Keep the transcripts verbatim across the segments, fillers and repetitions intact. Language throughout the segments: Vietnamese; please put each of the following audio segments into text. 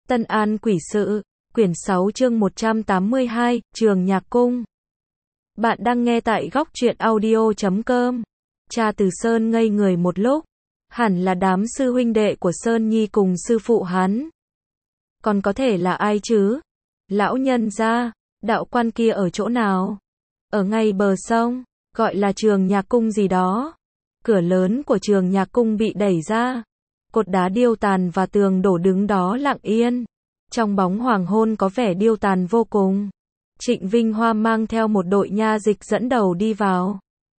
Tân An Quỷ Sự, quyển sáu chương một trăm tám mươi hai, Trường Nhạc Cung. Bạn đang nghe tại góc truyện audio chấm com. Cha Từ Sơn ngây người một lúc, hẳn là đám sư huynh đệ của Sơn Nhi cùng sư phụ hắn. Còn có thể là ai chứ? Lão nhân gia, đạo quan kia ở chỗ nào? Ở ngay bờ sông, gọi là Trường Nhạc Cung gì đó. Cửa lớn của Trường Nhạc Cung bị đẩy ra. Cột đá điêu tàn và tường đổ đứng đó lặng yên. Trong bóng hoàng hôn có vẻ điêu tàn vô cùng. Trịnh Vinh Hoa mang theo một đội nha dịch dẫn đầu đi vào.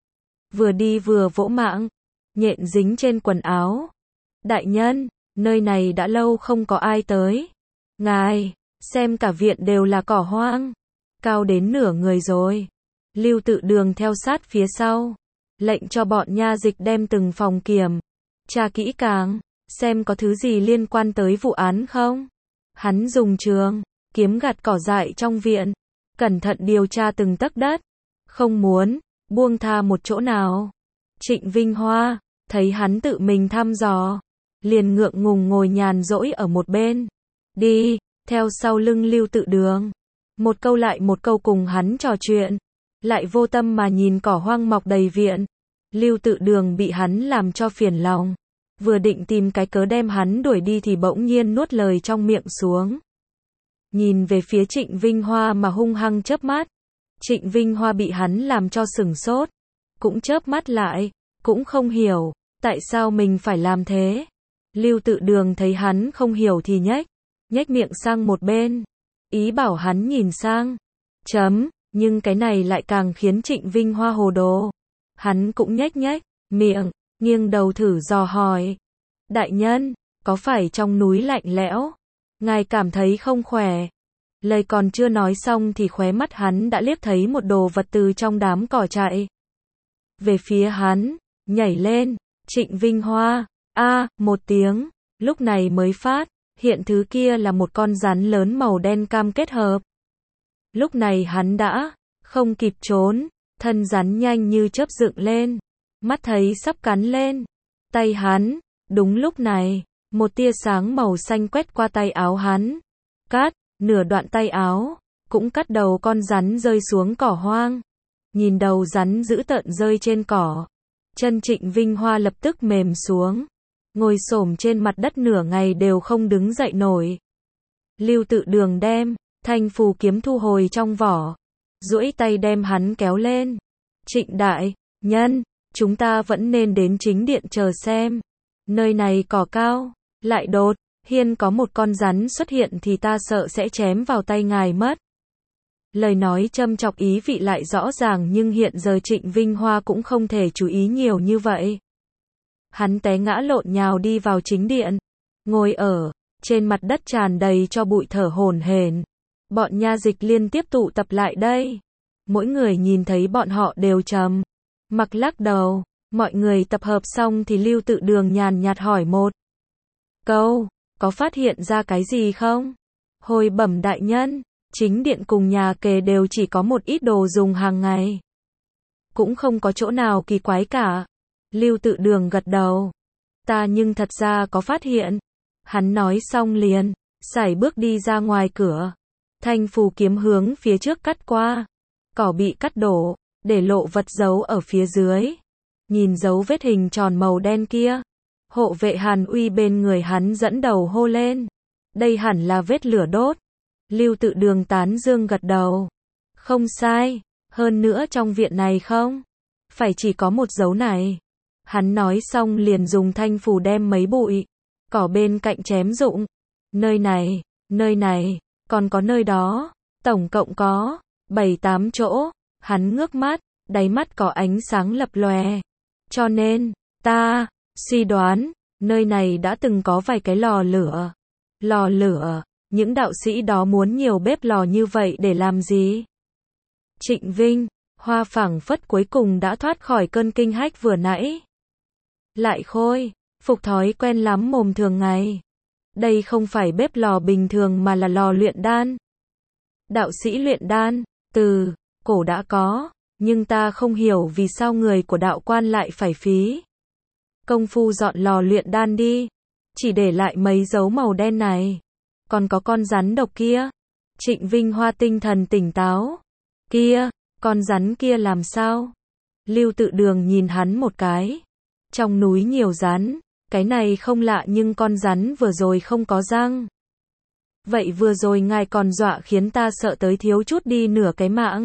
Vừa đi vừa vỗ mạng, nhện dính trên quần áo. Đại nhân, nơi này đã lâu không có ai tới. Ngài, xem cả viện đều là cỏ hoang. Cao đến nửa người rồi. Lưu Tự Đường theo sát phía sau. Lệnh cho bọn nha dịch đem từng phòng kiểm tra kỹ càng, xem có thứ gì liên quan tới vụ án không. Hắn dùng trường kiếm gặt cỏ dại trong viện, cẩn thận điều tra từng tấc đất, không muốn buông tha một chỗ nào. Trịnh Vinh Hoa thấy hắn tự mình thăm dò, liền ngượng ngùng ngồi nhàn rỗi ở một bên. Đi theo sau lưng Lưu Tự Đường, một câu lại một câu cùng hắn trò chuyện, lại vô tâm mà nhìn cỏ hoang mọc đầy viện. Lưu Tự Đường bị hắn làm cho phiền lòng, vừa định tìm cái cớ đem hắn đuổi đi thì bỗng nhiên nuốt lời trong miệng xuống. Nhìn về phía Trịnh Vinh Hoa mà hung hăng chớp mắt. Trịnh Vinh Hoa bị hắn làm cho sửng sốt, cũng chớp mắt lại, cũng không hiểu tại sao mình phải làm thế. Lưu Tự Đường thấy hắn không hiểu thì nhếch, nhếch miệng sang một bên, ý bảo hắn nhìn sang. Chấm, nhưng cái này lại càng khiến Trịnh Vinh Hoa hồ đồ. Hắn cũng nhếch nhếch miệng, nghiêng đầu thử dò hỏi. Đại nhân, có phải trong núi lạnh lẽo? Ngài cảm thấy không khỏe? Lời còn chưa nói xong thì khóe mắt hắn đã liếc thấy một đồ vật từ trong đám cỏ chạy về phía hắn, nhảy lên. Trịnh Vinh Hoa, a, một tiếng, lúc này mới phát hiện thứ kia là một con rắn lớn màu đen cam kết hợp. Lúc này hắn đã không kịp trốn, thân rắn nhanh như chớp dựng lên, mắt thấy sắp cắn lên tay hắn. Đúng lúc này, một tia sáng màu xanh quét qua tay áo hắn, cắt nửa đoạn tay áo, cũng cắt đầu con rắn rơi xuống cỏ hoang. Nhìn đầu rắn dữ tợn rơi trên cỏ, chân Trịnh Vinh Hoa lập tức mềm xuống, ngồi xổm trên mặt đất nửa ngày đều không đứng dậy nổi. Lưu Tự Đường đem thanh phù kiếm thu hồi trong vỏ, duỗi tay đem hắn kéo lên. Trịnh đại nhân, chúng ta vẫn nên đến chính điện chờ xem. Nơi này cỏ cao, lại đột hiên có một con rắn xuất hiện thì ta sợ sẽ chém vào tay ngài mất. Lời nói châm chọc ý vị lại rõ ràng, nhưng hiện giờ Trịnh Vinh Hoa cũng không thể chú ý nhiều như vậy. Hắn té ngã lộn nhào đi vào chính điện, ngồi ở trên mặt đất tràn đầy cho bụi thở hổn hển. Bọn nha dịch liên tiếp tụ tập lại đây. Mỗi người nhìn thấy bọn họ đều trầm mặc lắc đầu. Mọi người tập hợp xong thì Lưu Tự Đường nhàn nhạt hỏi một câu, có phát hiện ra cái gì không? Hồi bẩm đại nhân, chính điện cùng nhà kề đều chỉ có một ít đồ dùng hàng ngày, cũng không có chỗ nào kỳ quái cả. Lưu Tự Đường gật đầu. Ta nhưng thật ra có phát hiện. Hắn nói xong liền sải bước đi ra ngoài cửa, thanh phù kiếm hướng phía trước cắt qua. Cỏ bị cắt đổ, để lộ vật dấu ở phía dưới. Nhìn dấu vết hình tròn màu đen kia, hộ vệ Hàn Uy bên người hắn dẫn đầu hô lên. Đây hẳn là vết lửa đốt. Lưu Tự Đường tán dương gật đầu. Không sai, hơn nữa trong viện này không phải chỉ có một dấu này. Hắn nói xong liền dùng thanh phù đem mấy bụi cỏ bên cạnh chém rụng. Nơi này, nơi này, còn có nơi đó, tổng cộng có bảy tám chỗ. Hắn ngước mắt, đáy mắt có ánh sáng lập lòe. Cho nên, ta suy đoán, nơi này đã từng có vài cái lò lửa. Lò lửa, những đạo sĩ đó muốn nhiều bếp lò như vậy để làm gì? Trịnh Vinh Hoa phảng phất cuối cùng đã thoát khỏi cơn kinh hách vừa nãy. Lại khôi phục thói quen lắm mồm thường ngày. Đây không phải bếp lò bình thường mà là lò luyện đan. Đạo sĩ luyện đan, từ cổ đã có, nhưng ta không hiểu vì sao người của đạo quan lại phải phí công phu dọn lò luyện đan đi, chỉ để lại mấy dấu màu đen này. Còn có con rắn độc kia. Trịnh Vinh Hoa tinh thần tỉnh táo. Kia, con rắn kia làm sao? Lưu Tự Đường nhìn hắn một cái. Trong núi nhiều rắn, cái này không lạ nhưng con rắn vừa rồi không có răng. Vậy vừa rồi ngài còn dọa khiến ta sợ tới thiếu chút đi nửa cái mạng.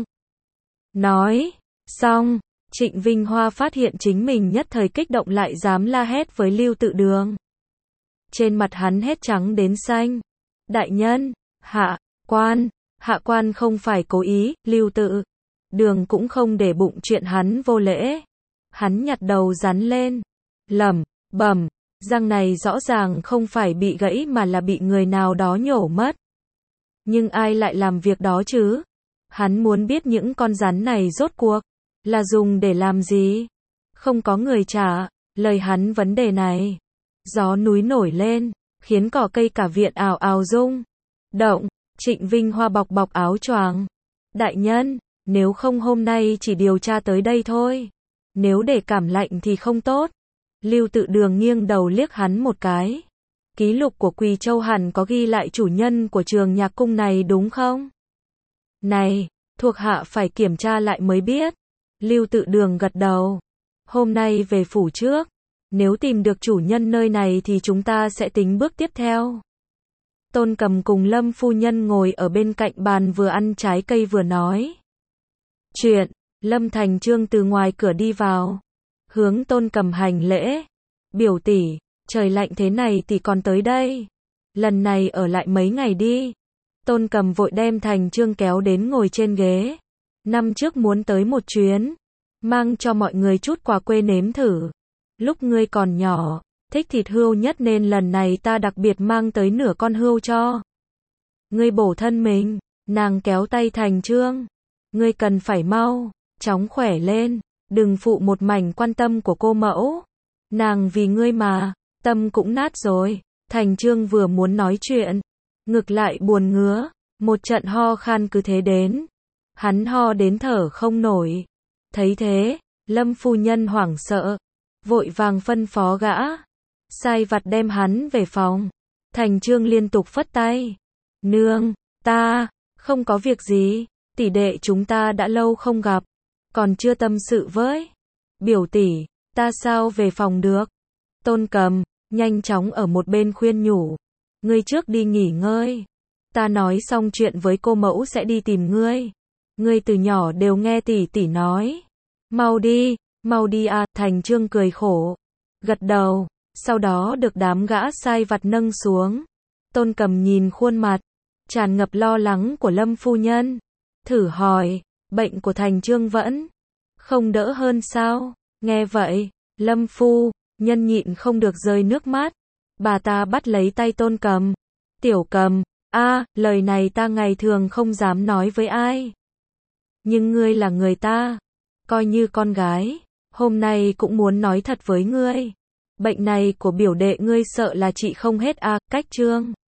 Nói, xong, Trịnh Vinh Hoa phát hiện chính mình nhất thời kích động lại dám la hét với Lưu Tự Đường. Trên mặt hắn hết trắng đến xanh. Đại nhân, hạ, quan, hạ quan không phải cố ý, Lưu Tự Đường cũng không để bụng chuyện hắn vô lễ. Hắn nhặt đầu rắn lên, lẩm bẩm, răng này rõ ràng không phải bị gãy mà là bị người nào đó nhổ mất. Nhưng ai lại làm việc đó chứ? Hắn muốn biết những con rắn này rốt cuộc là dùng để làm gì? Không có người trả lời hắn vấn đề này. Gió núi nổi lên, khiến cỏ cây cả viện ào ào rung động. Trịnh Vinh Hoa bọc bọc áo choàng. Đại nhân, nếu không hôm nay chỉ điều tra tới đây thôi. Nếu để cảm lạnh thì không tốt. Lưu Tự Đường nghiêng đầu liếc hắn một cái. Ký lục của Quỳ Châu hẳn có ghi lại chủ nhân của trường nhạc cung này đúng không? Này, thuộc hạ phải kiểm tra lại mới biết. Lưu Tự Đường gật đầu. Hôm nay về phủ trước. Nếu tìm được chủ nhân nơi này thì chúng ta sẽ tính bước tiếp theo. Tôn Cầm cùng Lâm phu nhân ngồi ở bên cạnh bàn vừa ăn trái cây vừa nói chuyện. Lâm Thành Trương từ ngoài cửa đi vào, hướng Tôn Cầm hành lễ. Biểu tỷ, trời lạnh thế này tỷ còn tới đây. Lần này ở lại mấy ngày đi. Tôn Cầm vội đem Thành Trương kéo đến ngồi trên ghế. Năm trước muốn tới một chuyến, mang cho mọi người chút quà quê nếm thử. Lúc ngươi còn nhỏ, thích thịt hươu nhất nên lần này ta đặc biệt mang tới nửa con hươu cho ngươi bổ thân mình. Nàng kéo tay Thành Trương. Ngươi cần phải mau chóng khỏe lên, đừng phụ một mảnh quan tâm của cô mẫu. Nàng vì ngươi mà, tâm cũng nát rồi. Thành Trương vừa muốn nói chuyện, ngực lại buồn ngứa, một trận ho khan cứ thế đến. Hắn ho đến thở không nổi. Thấy thế, Lâm phu nhân hoảng sợ, vội vàng phân phó gã sai vặt đem hắn về phòng. Thành Trương liên tục phất tay. Nương, ta không có việc gì, tỷ đệ chúng ta đã lâu không gặp, còn chưa tâm sự với biểu tỷ, ta sao về phòng được? Tôn Cầm nhanh chóng ở một bên khuyên nhủ, ngươi trước đi nghỉ ngơi, ta nói xong chuyện với cô mẫu sẽ đi tìm ngươi. Ngươi từ nhỏ đều nghe tỷ tỷ nói, mau đi, mau đi à. Thành Trương cười khổ, gật đầu, sau đó được đám gã sai vặt nâng xuống. Tôn Cầm nhìn khuôn mặt tràn ngập lo lắng của Lâm phu nhân, thử hỏi, bệnh của Thành Trương vẫn không đỡ hơn sao? Nghe vậy, Lâm phu nhân nhịn không được rơi nước mắt. Bà ta bắt lấy tay Tôn Cầm. Tiểu Cầm, a, lời này ta ngày thường không dám nói với ai. Nhưng ngươi là người ta, coi như con gái, hôm nay cũng muốn nói thật với ngươi. Bệnh này của biểu đệ ngươi sợ là trị không hết à, cách Trương